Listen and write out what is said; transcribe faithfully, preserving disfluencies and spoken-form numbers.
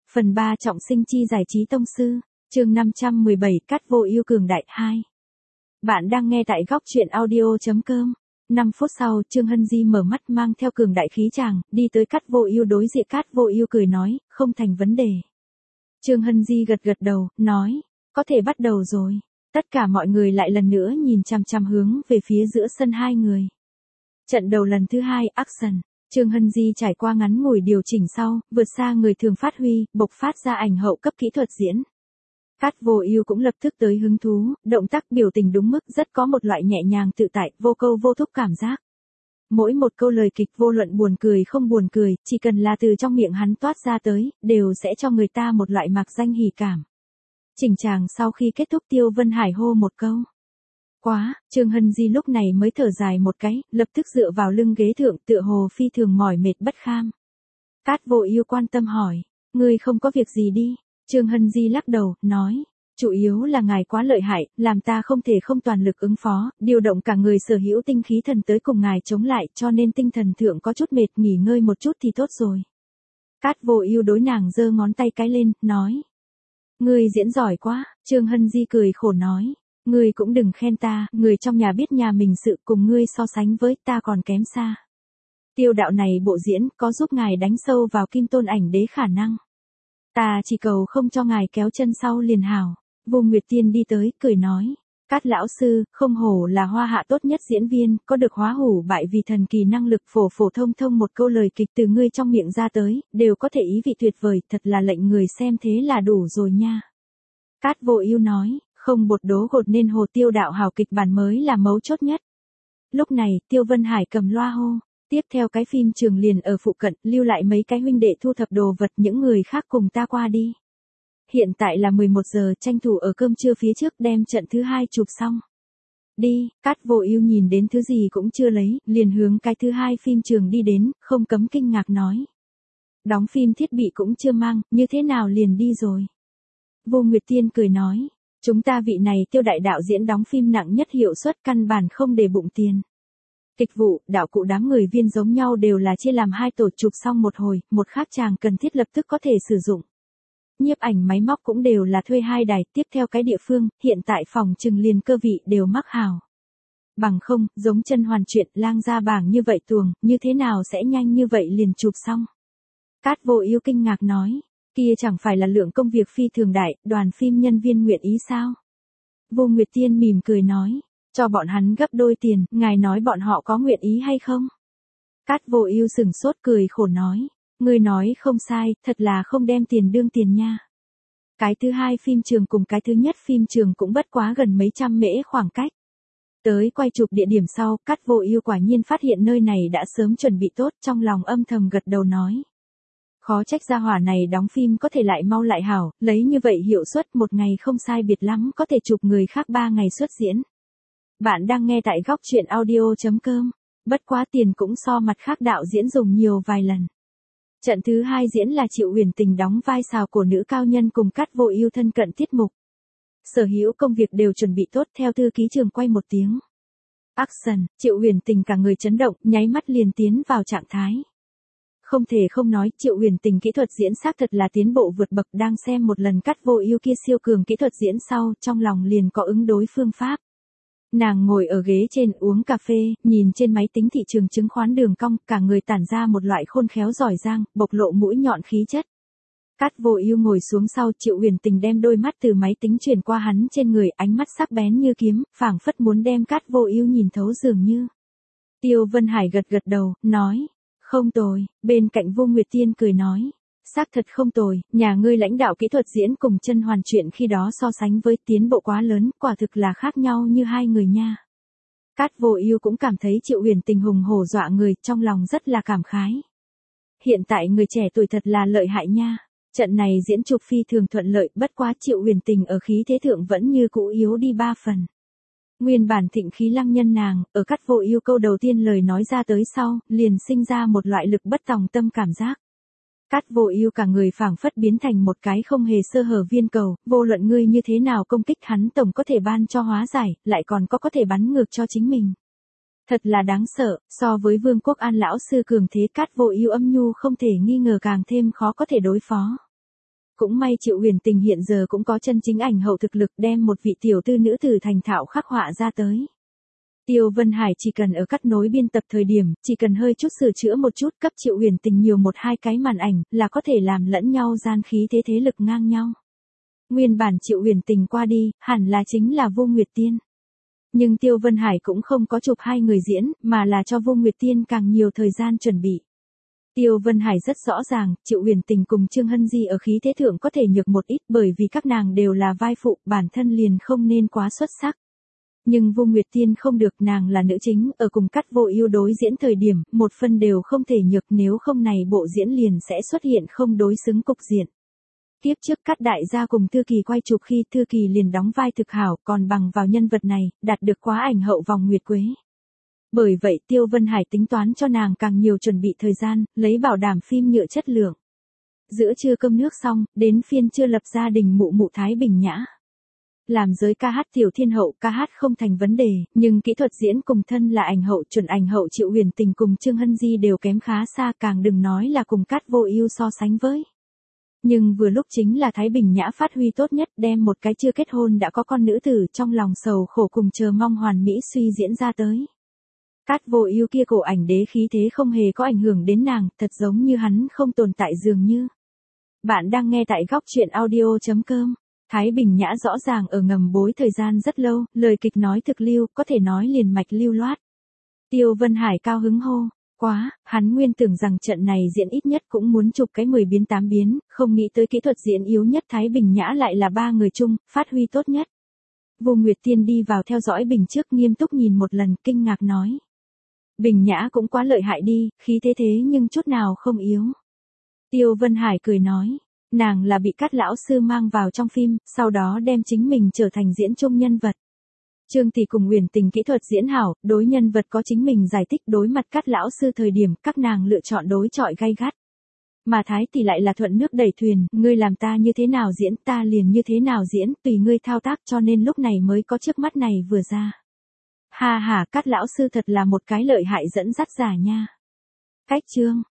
Phần ba trọng sinh chi giải trí tông sư, chương năm trăm mười bảy cắt vô ưu cường đại hai. Bạn đang nghe tại góc truyện audio chấm com. năm phút sau, Trương Hân Di mở mắt mang theo cường đại khí chàng, đi tới cắt vô ưu đối diện. Cắt vô ưu cười nói, không thành vấn đề. Trương Hân Di gật gật đầu, nói, có thể bắt đầu rồi. Tất cả mọi người lại lần nữa nhìn chằm chằm hướng về phía giữa sân hai người. Trận đầu lần thứ hai, action. Trương Hân Di trải qua ngắn ngủi điều chỉnh sau, vượt xa người thường phát huy, bộc phát ra ảnh hậu cấp kỹ thuật diễn. Cát Vô Ưu cũng lập tức tới hứng thú, động tác biểu tình đúng mức, rất có một loại nhẹ nhàng tự tại, vô câu vô thúc cảm giác. Mỗi một câu lời kịch vô luận buồn cười không buồn cười, chỉ cần là từ trong miệng hắn toát ra tới, đều sẽ cho người ta một loại mạc danh hỉ cảm. Chỉnh tràng sau khi kết thúc, Tiêu Vân Hải hô một câu. Quá, Trương Hân Di lúc này mới thở dài một cái, lập tức dựa vào lưng ghế thượng, tựa hồ phi thường mỏi mệt bất kham. Cát Vô Ưu quan tâm hỏi, ngươi không có việc gì đi? Trương Hân Di lắc đầu, nói, chủ yếu là ngài quá lợi hại, làm ta không thể không toàn lực ứng phó, điều động cả người sở hữu tinh khí thần tới cùng ngài chống lại, cho nên tinh thần thượng có chút mệt, nghỉ ngơi một chút thì tốt rồi. Cát Vô Ưu đối nàng giơ ngón tay cái lên, nói, ngươi diễn giỏi quá. Trương Hân Di cười khổ nói, ngươi cũng đừng khen ta, người trong nhà biết nhà mình sự, cùng ngươi so sánh với ta còn kém xa. Tiêu đạo này bộ diễn có giúp ngài đánh sâu vào kim tôn ảnh đế khả năng. Ta chỉ cầu không cho ngài kéo chân sau liền hảo. Vô Nguyệt Tiên đi tới, cười nói, Cát lão sư, không hổ là hoa hạ tốt nhất diễn viên, có được hóa hủ bại vì thần kỳ năng lực, phổ phổ thông thông một câu lời kịch từ ngươi trong miệng ra tới, đều có thể ý vị tuyệt vời, thật là lệnh người xem thế là đủ rồi nha. Cát Vô Ưu nói, không bột đố gột nên hồ. Tiêu đạo hảo kịch bản mới là mấu chốt nhất. Lúc này, Tiêu Vân Hải cầm loa hô, tiếp theo cái phim trường liền ở phụ cận, lưu lại mấy cái huynh đệ thu thập đồ vật, những người khác cùng ta qua đi. Hiện tại là mười một giờ, tranh thủ ở cơm trưa phía trước đem trận thứ hai chụp xong. Đi. Cát Vô Ưu nhìn đến thứ gì cũng chưa lấy, liền hướng cái thứ hai phim trường đi đến, không cấm kinh ngạc nói. Đóng phim thiết bị cũng chưa mang, như thế nào liền đi rồi? Vô Nguyệt Tiên cười nói, chúng ta vị này Tiêu đại đạo diễn đóng phim nặng nhất, hiệu suất căn bản không để bụng tiền. Kịch vụ, đạo cụ đám người viên giống nhau đều là chia làm hai tổ, chụp xong một hồi, một khác chàng cần thiết lập tức có thể sử dụng. Nhiếp ảnh máy móc cũng đều là thuê hai đài, tiếp theo cái địa phương, hiện tại phòng trừng liền cơ vị đều mắc hào. Bằng không, giống Chân Hoàn Truyện, lang ra bảng như vậy tuồng, như thế nào sẽ nhanh như vậy liền chụp xong? Cát Vô Ưu kinh ngạc nói, kia chẳng phải là lượng công việc phi thường đại, đoàn phim nhân viên nguyện ý sao? Vô Nguyệt Tiên mỉm cười nói, cho bọn hắn gấp đôi tiền, ngài nói bọn họ có nguyện ý hay không? Cát Vô Ưu sững sốt cười khổ nói, ngươi nói không sai, thật là không đem tiền đương tiền nha. Cái thứ hai phim trường cùng cái thứ nhất phim trường cũng bất quá gần mấy trăm mễ khoảng cách. Tới quay chụp địa điểm sau, Cát Vô Ưu quả nhiên phát hiện nơi này đã sớm chuẩn bị tốt, trong lòng âm thầm gật đầu nói. Khó trách gia hỏa này đóng phim có thể lại mau lại hảo, lấy như vậy hiệu suất một ngày không sai biệt lắm có thể chụp người khác ba ngày xuất diễn. Bạn đang nghe tại góc truyện audio chấm com, bất quá tiền cũng so mặt khác đạo diễn dùng nhiều vài lần. Trận thứ hai diễn là Triệu Uyển Tình đóng vai xào cổ nữ cao nhân cùng Cát Vô Ưu thân cận tiết mục. Sở hữu công việc đều chuẩn bị tốt, theo thư ký trường quay một tiếng. Action, Triệu Uyển Tình cả người chấn động, nháy mắt liền tiến vào trạng thái. Không thể không nói, Triệu Uyển Tình kỹ thuật diễn xác thật là tiến bộ vượt bậc, đang xem một lần Cát Vô Ưu kia siêu cường kỹ thuật diễn sau, trong lòng liền có ứng đối phương pháp. Nàng ngồi ở ghế trên uống cà phê, nhìn trên máy tính thị trường chứng khoán đường cong, cả người tản ra một loại khôn khéo giỏi giang, bộc lộ mũi nhọn khí chất. Cát Vô Ưu ngồi xuống sau, Triệu Uyển Tình đem đôi mắt từ máy tính chuyển qua hắn trên người, ánh mắt sắc bén như kiếm, phảng phất muốn đem Cát Vô Ưu nhìn thấu dường như. Tiêu Vân Hải gật gật đầu, nói, không tồi. Bên cạnh Vô Nguyệt Tiên cười nói, xác thật không tồi, nhà ngươi lãnh đạo kỹ thuật diễn cùng Chân Hoàn Truyện khi đó so sánh với tiến bộ quá lớn, quả thực là khác nhau như hai người nha. Cát Vô Ưu cũng cảm thấy Triệu Uyển Tình hùng hổ dọa người, trong lòng rất là cảm khái. Hiện tại người trẻ tuổi thật là lợi hại nha. Trận này diễn chụp phi thường thuận lợi, bất quá Triệu Uyển Tình ở khí thế thượng vẫn như cũ yếu đi ba phần. Nguyên bản thịnh khí lăng nhân nàng, ở Cát Vô Ưu câu đầu tiên lời nói ra tới sau, liền sinh ra một loại lực bất tòng tâm cảm giác. Cát Vô Ưu cả người phảng phất biến thành một cái không hề sơ hở viên cầu, vô luận ngươi như thế nào công kích hắn tổng có thể ban cho hóa giải, lại còn có có thể bắn ngược cho chính mình. Thật là đáng sợ, so với Vương Quốc An lão sư cường thế, Cát Vô Ưu âm nhu không thể nghi ngờ càng thêm khó có thể đối phó. Cũng may Triệu Huyền Tình hiện giờ cũng có chân chính ảnh hậu thực lực đem một vị tiểu tư nữ tử thành thạo khắc họa ra tới. Tiêu Vân Hải chỉ cần ở cắt nối biên tập thời điểm, chỉ cần hơi chút sửa chữa một chút cấp Triệu Huyền Tình nhiều một hai cái màn ảnh, là có thể làm lẫn nhau gian khí thế thế lực ngang nhau. Nguyên bản Triệu Huyền Tình qua đi, hẳn là chính là Vô Nguyệt Tiên. Nhưng Tiêu Vân Hải cũng không có chụp hai người diễn, mà là cho Vô Nguyệt Tiên càng nhiều thời gian chuẩn bị. Tiêu Vân Hải rất rõ ràng, Triệu Huyền Tình cùng Trương Hân Di ở khí thế thượng có thể nhược một ít bởi vì các nàng đều là vai phụ, bản thân liền không nên quá xuất sắc. Nhưng Vô Nguyệt Tiên không được, nàng là nữ chính, ở cùng Cát Vô Ưu đối diễn thời điểm, một phân đều không thể nhược, nếu không này bộ diễn liền sẽ xuất hiện không đối xứng cục diện. Tiếp trước Cát đại gia cùng Thư Kỳ quay chụp khi Thư Kỳ liền đóng vai thực hảo, còn bằng vào nhân vật này, đạt được quá ảnh hậu vòng nguyệt quế. Bởi vậy Tiêu Vân Hải tính toán cho nàng càng nhiều chuẩn bị thời gian, lấy bảo đảm phim nhựa chất lượng. Giữa trưa cơm nước xong, đến phiên trưa lập gia đình mụ mụ Thái Bình Nhã. Làm giới ca hát tiểu thiên hậu, ca hát không thành vấn đề, nhưng kỹ thuật diễn cùng thân là ảnh hậu chuẩn ảnh hậu Triệu Huyền Tình cùng Trương Hân Di đều kém khá xa, càng đừng nói là cùng Cát Vô Ưu so sánh với. Nhưng vừa lúc chính là Thái Bình Nhã phát huy tốt nhất, đem một cái chưa kết hôn đã có con nữ tử trong lòng sầu khổ cùng chờ mong hoàn mỹ suy diễn ra tới. Cát Vô Ưu kia cổ ảnh đế khí thế không hề có ảnh hưởng đến nàng, thật giống như hắn không tồn tại dường như. Bạn đang nghe tại góc truyện audio chấm com. Thái Bình Nhã rõ ràng ở ngầm bối thời gian rất lâu, lời kịch nói thực lưu, có thể nói liền mạch lưu loát. Tiêu Vân Hải cao hứng hô, quá, hắn nguyên tưởng rằng trận này diễn ít nhất cũng muốn chụp cái mười biến tám biến, không nghĩ tới kỹ thuật diễn yếu nhất Thái Bình Nhã lại là ba người chung, phát huy tốt nhất. Vô Nguyệt Tiên đi vào theo dõi Bình trước nghiêm túc nhìn một lần, kinh ngạc nói. Bình Nhã cũng quá lợi hại đi, khí thế thế nhưng chút nào không yếu. Tiêu Vân Hải cười nói. Nàng là bị Cát lão sư mang vào trong phim, sau đó đem chính mình trở thành diễn chung nhân vật. Trương Tỷ cùng Huyền Tình kỹ thuật diễn hảo, đối nhân vật có chính mình giải thích, đối mặt Cát lão sư thời điểm, các nàng lựa chọn đối chọi gay gắt. Mà Thái Tỷ lại là thuận nước đẩy thuyền, ngươi làm ta như thế nào diễn, ta liền như thế nào diễn, tùy ngươi thao tác, cho nên lúc này mới có trước mắt này vừa ra. Ha ha, Cát lão sư thật là một cái lợi hại dẫn dắt giả nha. Cách chương